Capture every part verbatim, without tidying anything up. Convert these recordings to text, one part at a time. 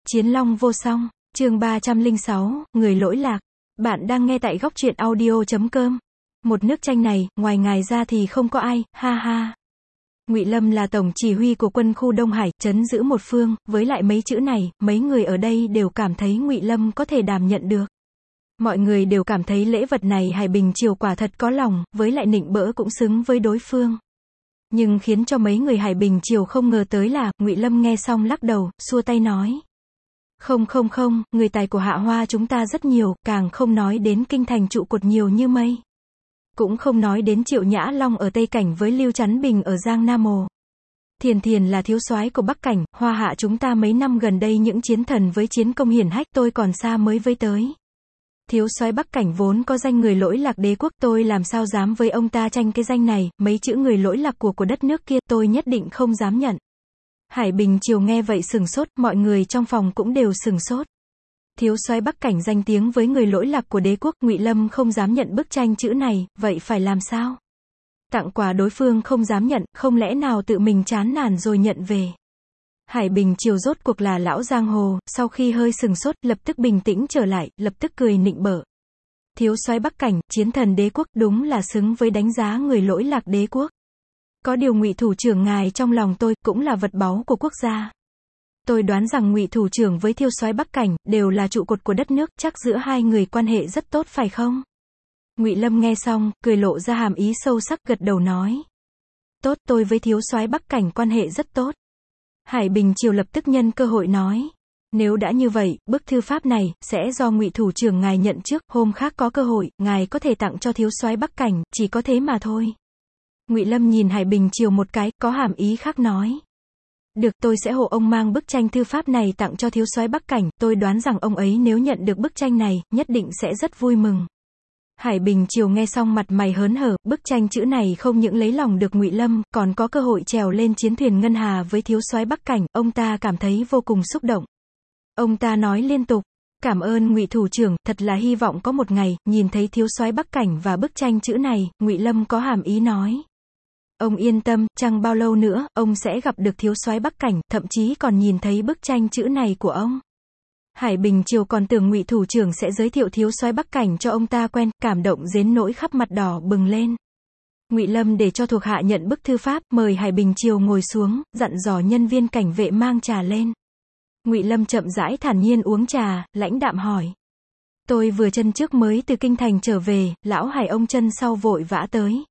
Chiến long vô song, chương ba trăm lẻ sáu, người lỗi lạc. Bạn đang nghe tại góc truyện audio chấm com. Một nước tranh này, ngoài ngài ra thì không có ai, ha ha. Ngụy Lâm là tổng chỉ huy của quân khu Đông Hải, trấn giữ một phương, với lại mấy chữ này, mấy người ở đây đều cảm thấy Ngụy Lâm có thể đảm nhận được. Mọi người đều cảm thấy lễ vật này Hải Bình Triều quả thật có lòng, với lại nịnh bỡ cũng xứng với đối phương. Nhưng khiến cho mấy người Hải Bình Triều không ngờ tới là, Ngụy Lâm nghe xong lắc đầu, xua tay nói. Không không không, người tài của Hạ Hoa chúng ta rất nhiều, càng không nói đến kinh thành trụ cột nhiều như mây. Cũng không nói đến Triệu Nhã Long ở Tây Cảnh với Lưu Chắn Bình ở Giang Nam Mồ. Thiền Thiền là thiếu soái của Bắc Cảnh, Hoa Hạ chúng ta mấy năm gần đây những chiến thần với chiến công hiển hách tôi còn xa mới với tới. Thiếu soái Bắc Cảnh vốn có danh người lỗi lạc đế quốc, tôi làm sao dám với ông ta tranh cái danh này, mấy chữ người lỗi lạc của của đất nước kia tôi nhất định không dám nhận. Hải Bình Triều nghe vậy sừng sốt, mọi người trong phòng cũng đều sừng sốt. Thiếu soái Bắc Cảnh danh tiếng với người lỗi lạc của đế quốc, Ngụy Lâm không dám nhận bức tranh chữ này, vậy phải làm sao? Tặng quà đối phương không dám nhận, không lẽ nào tự mình chán nản rồi nhận về? Hải Bình Triều rốt cuộc là lão giang hồ, sau khi hơi sừng sốt, lập tức bình tĩnh trở lại, lập tức cười nịnh bợ. Thiếu soái Bắc Cảnh, chiến thần đế quốc, đúng là xứng với đánh giá người lỗi lạc đế quốc. Có điều Ngụy thủ trưởng ngài trong lòng tôi, cũng là vật báu của quốc gia. Tôi đoán rằng Ngụy thủ trưởng với thiếu soái Bắc Cảnh, đều là trụ cột của đất nước, chắc giữa hai người quan hệ rất tốt phải không? Ngụy Lâm nghe xong, cười lộ ra hàm ý sâu sắc, gật đầu nói. Tốt, tôi với thiếu soái Bắc Cảnh quan hệ rất tốt. Hải Bình Triều lập tức nhân cơ hội nói. Nếu đã như vậy, bức thư pháp này, sẽ do Ngụy thủ trưởng ngài nhận trước, hôm khác có cơ hội, ngài có thể tặng cho thiếu soái Bắc Cảnh, chỉ có thế mà thôi. Ngụy Lâm nhìn Hải Bình Triều một cái, có hàm ý khác nói. Được, tôi sẽ hộ ông mang bức tranh thư pháp này tặng cho thiếu soái Bắc Cảnh, tôi đoán rằng ông ấy nếu nhận được bức tranh này, nhất định sẽ rất vui mừng. Hải Bình Triều nghe xong mặt mày hớn hở, bức tranh chữ này không những lấy lòng được Ngụy Lâm, còn có cơ hội trèo lên chiến thuyền ngân hà với thiếu soái Bắc Cảnh, ông ta cảm thấy vô cùng xúc động. Ông ta nói liên tục, cảm ơn Ngụy thủ trưởng, thật là hy vọng có một ngày, nhìn thấy thiếu soái Bắc Cảnh và bức tranh chữ này, Ngụy Lâm có hàm ý nói. Ông yên tâm, chẳng bao lâu nữa, ông sẽ gặp được thiếu soái Bắc Cảnh, thậm chí còn nhìn thấy bức tranh chữ này của ông. Hải Bình Triều còn tưởng Ngụy thủ trưởng sẽ giới thiệu thiếu soái Bắc Cảnh cho ông ta quen, cảm động đến nỗi khắp mặt đỏ bừng lên. Ngụy Lâm để cho thuộc hạ nhận bức thư pháp, mời Hải Bình Triều ngồi xuống, dặn dò nhân viên cảnh vệ mang trà lên. Ngụy Lâm chậm rãi thản nhiên uống trà, lãnh đạm hỏi. Tôi vừa chân trước mới từ kinh thành trở về, lão Hải ông chân sau vội vã tới.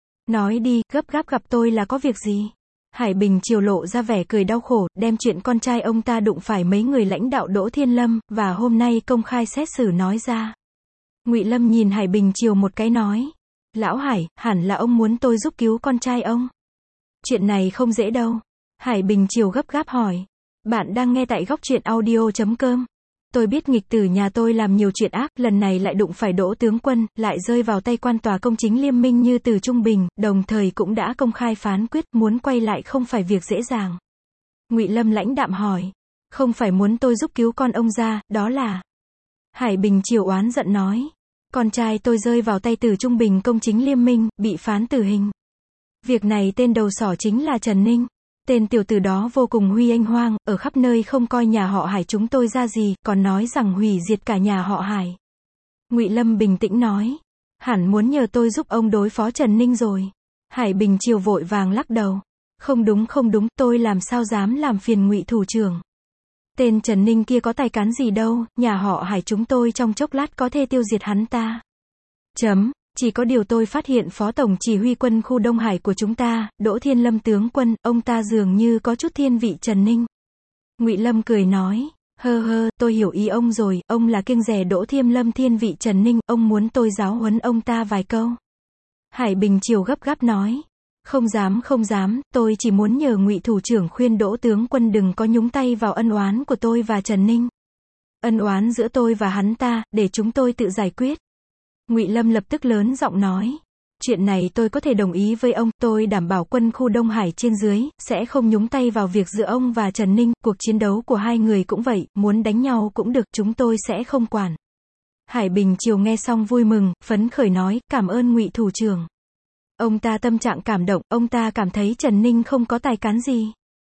Nói đi, gấp gáp gặp tôi là có việc gì? Hải Bình Triều lộ ra vẻ cười đau khổ, đem chuyện con trai ông ta đụng phải mấy người lãnh đạo Đỗ Thiên Lâm, và hôm nay công khai xét xử nói ra. Ngụy Lâm nhìn Hải Bình Triều một cái nói. Lão Hải, hẳn là ông muốn tôi giúp cứu con trai ông. Chuyện này không dễ đâu. Hải Bình Triều gấp gáp hỏi. Bạn đang nghe tại góc truyện audio chấm com. Tôi biết nghịch tử nhà tôi làm nhiều chuyện ác, lần này lại đụng phải Đỗ tướng quân, lại rơi vào tay quan tòa công chính Liêm Minh như Từ Trung Bình, đồng thời cũng đã công khai phán quyết, muốn quay lại không phải việc dễ dàng. Ngụy Lâm lãnh đạm hỏi. Không phải muốn tôi giúp cứu con ông ra, đó là... Hải Bình Triều oán giận nói. Con trai tôi rơi vào tay Từ Trung Bình công chính Liêm Minh, bị phán tử hình. Việc này tên đầu sỏ chính là Trần Ninh. Tên tiểu tử đó vô cùng huy anh hoang, ở khắp nơi không coi nhà họ Hải chúng tôi ra gì, còn nói rằng hủy diệt cả nhà họ Hải. Ngụy Lâm bình tĩnh nói. Hẳn muốn nhờ tôi giúp ông đối phó Trần Ninh rồi. Hải Bình Triều vội vàng lắc đầu. Không đúng không đúng, tôi làm sao dám làm phiền Ngụy thủ trưởng. Tên Trần Ninh kia có tài cán gì đâu, nhà họ Hải chúng tôi trong chốc lát có thể tiêu diệt hắn ta. Chấm. Chỉ có điều tôi phát hiện phó tổng chỉ huy quân khu Đông Hải của chúng ta, Đỗ Thiên Lâm tướng quân, ông ta dường như có chút thiên vị Trần Ninh. Ngụy Lâm cười nói, hơ hơ, tôi hiểu ý ông rồi, ông là kiêng dè Đỗ Thiên Lâm thiên vị Trần Ninh, ông muốn tôi giáo huấn ông ta vài câu. Hải Bình Triều gấp gáp nói, không dám không dám, tôi chỉ muốn nhờ Ngụy thủ trưởng khuyên Đỗ tướng quân đừng có nhúng tay vào ân oán của tôi và Trần Ninh. Ân oán giữa tôi và hắn ta, để chúng tôi tự giải quyết. Ngụy Lâm lập tức lớn giọng nói. Chuyện này tôi có thể đồng ý với ông, tôi đảm bảo quân khu Đông Hải trên dưới, sẽ không nhúng tay vào việc giữa ông và Trần Ninh, cuộc chiến đấu của hai người cũng vậy, muốn đánh nhau cũng được, chúng tôi sẽ không quản. Hải Bình Triều nghe xong vui mừng, phấn khởi nói, cảm ơn Ngụy thủ trưởng. Ông ta tâm trạng cảm động, ông ta cảm thấy Trần Ninh không có tài cán gì.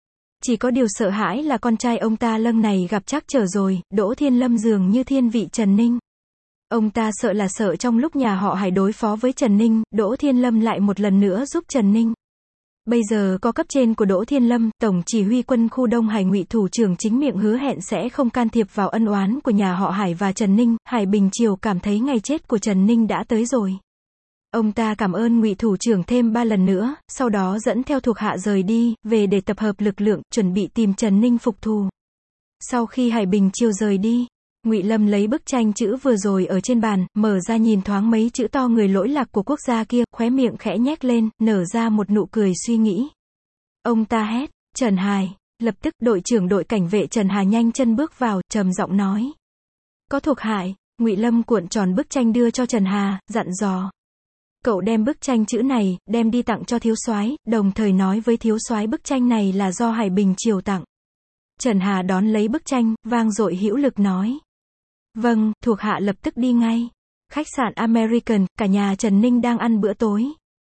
Chỉ có điều sợ hãi là con trai ông ta lần này gặp trắc trở rồi, Đỗ Thiên Lâm dường như thiên vị Trần Ninh. Ông ta sợ là sợ trong lúc nhà họ Hải đối phó với Trần Ninh, Đỗ Thiên Lâm lại một lần nữa giúp Trần Ninh. Bây giờ có cấp trên của Đỗ Thiên Lâm, Tổng chỉ huy quân khu Đông Hải Ngụy thủ trưởng chính miệng hứa hẹn sẽ không can thiệp vào ân oán của nhà họ Hải và Trần Ninh, Hải Bình Triều cảm thấy ngày chết của Trần Ninh đã tới rồi. Ông ta cảm ơn Ngụy thủ trưởng thêm ba lần nữa, sau đó dẫn theo thuộc hạ rời đi, về để tập hợp lực lượng, chuẩn bị tìm Trần Ninh phục thù. Sau khi Hải Bình Triều rời đi, Ngụy Lâm lấy bức tranh chữ vừa rồi ở trên bàn, mở ra nhìn thoáng mấy chữ to người lỗi lạc của quốc gia kia, khóe miệng khẽ nhếch lên, nở ra một nụ cười suy nghĩ. Ông ta hét, Trần Hải, lập tức đội trưởng đội cảnh vệ Trần Hà nhanh chân bước vào, trầm giọng nói. Có thuộc Hải, Ngụy Lâm cuộn tròn bức tranh đưa cho Trần Hà, dặn dò. Cậu đem bức tranh chữ này, đem đi tặng cho thiếu soái, đồng thời nói với thiếu soái bức tranh này là do Hải Bình Triều tặng. Trần Hà đón lấy bức tranh, vang dội hữu lực nói. Vâng, thuộc hạ lập tức đi ngay. Khách sạn American, cả nhà Trần Ninh đang ăn bữa tối.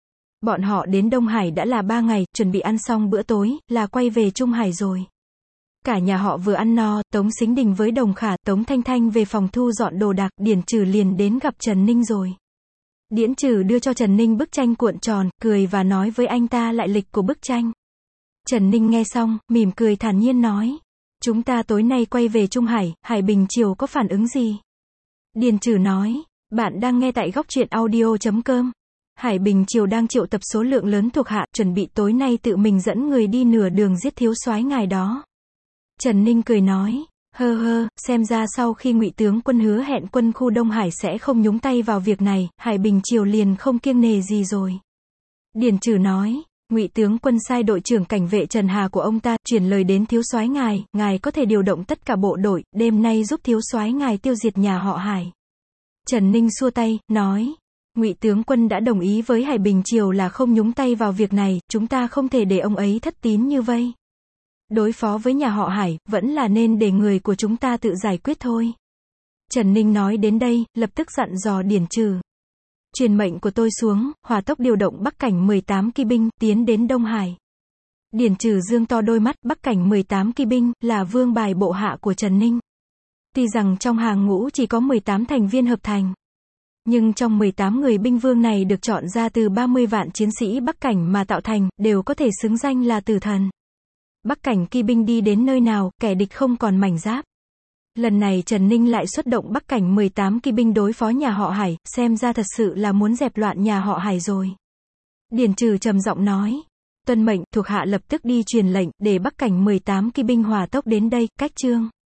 Bọn họ đến Đông Hải đã là ba ngày, chuẩn bị ăn xong bữa tối, là quay về Trung Hải rồi. Cả nhà họ vừa ăn no, Tống Sính Đình với Đồng Khả, Tống Thanh Thanh về phòng thu dọn đồ đạc, Điển Trừ liền đến gặp Trần Ninh rồi. Điển Trừ đưa cho Trần Ninh bức tranh cuộn tròn, cười và nói với anh ta lại lịch của bức tranh. Trần Ninh nghe xong, mỉm cười thản nhiên nói. Chúng ta tối nay quay về Trung Hải, Hải Bình Triều có phản ứng gì? Điền Trừ nói, bạn đang nghe tại góc truyện audio chấm com. Hải Bình Triều đang triệu tập số lượng lớn thuộc hạ, chuẩn bị tối nay tự mình dẫn người đi nửa đường giết thiếu soái ngài đó. Trần Ninh cười nói, hơ hơ, xem ra sau khi Ngụy tướng quân hứa hẹn quân khu Đông Hải sẽ không nhúng tay vào việc này, Hải Bình Triều liền không kiêng nề gì rồi. Điền Trừ nói, Ngụy tướng quân sai đội trưởng cảnh vệ Trần Hà của ông ta, chuyển lời đến thiếu soái ngài, ngài có thể điều động tất cả bộ đội, đêm nay giúp thiếu soái ngài tiêu diệt nhà họ Hải. Trần Ninh xua tay, nói, Ngụy tướng quân đã đồng ý với Hải Bình Triều là không nhúng tay vào việc này, chúng ta không thể để ông ấy thất tín như vây. Đối phó với nhà họ Hải, vẫn là nên để người của chúng ta tự giải quyết thôi. Trần Ninh nói đến đây, lập tức dặn dò Điển Trừ. Truyền mệnh của tôi xuống, hỏa tốc điều động Bắc Cảnh mười tám kỳ binh, tiến đến Đông Hải. Điển Trừ dương to đôi mắt, Bắc Cảnh mười tám kỳ binh, là vương bài bộ hạ của Trần Ninh. Tuy rằng trong hàng ngũ chỉ có mười tám thành viên hợp thành. Nhưng trong mười tám người binh vương này được chọn ra từ ba mươi vạn chiến sĩ Bắc Cảnh mà tạo thành, đều có thể xứng danh là tử thần. Bắc Cảnh kỳ binh đi đến nơi nào, kẻ địch không còn mảnh giáp. Lần này Trần Ninh lại xuất động Bắc Cảnh mười tám kỳ binh đối phó nhà họ Hải, xem ra thật sự là muốn dẹp loạn nhà họ Hải rồi. Điển Trừ trầm giọng nói, tuân mệnh, thuộc hạ lập tức đi truyền lệnh, để Bắc Cảnh mười tám kỳ binh hỏa tốc đến đây, cách chương.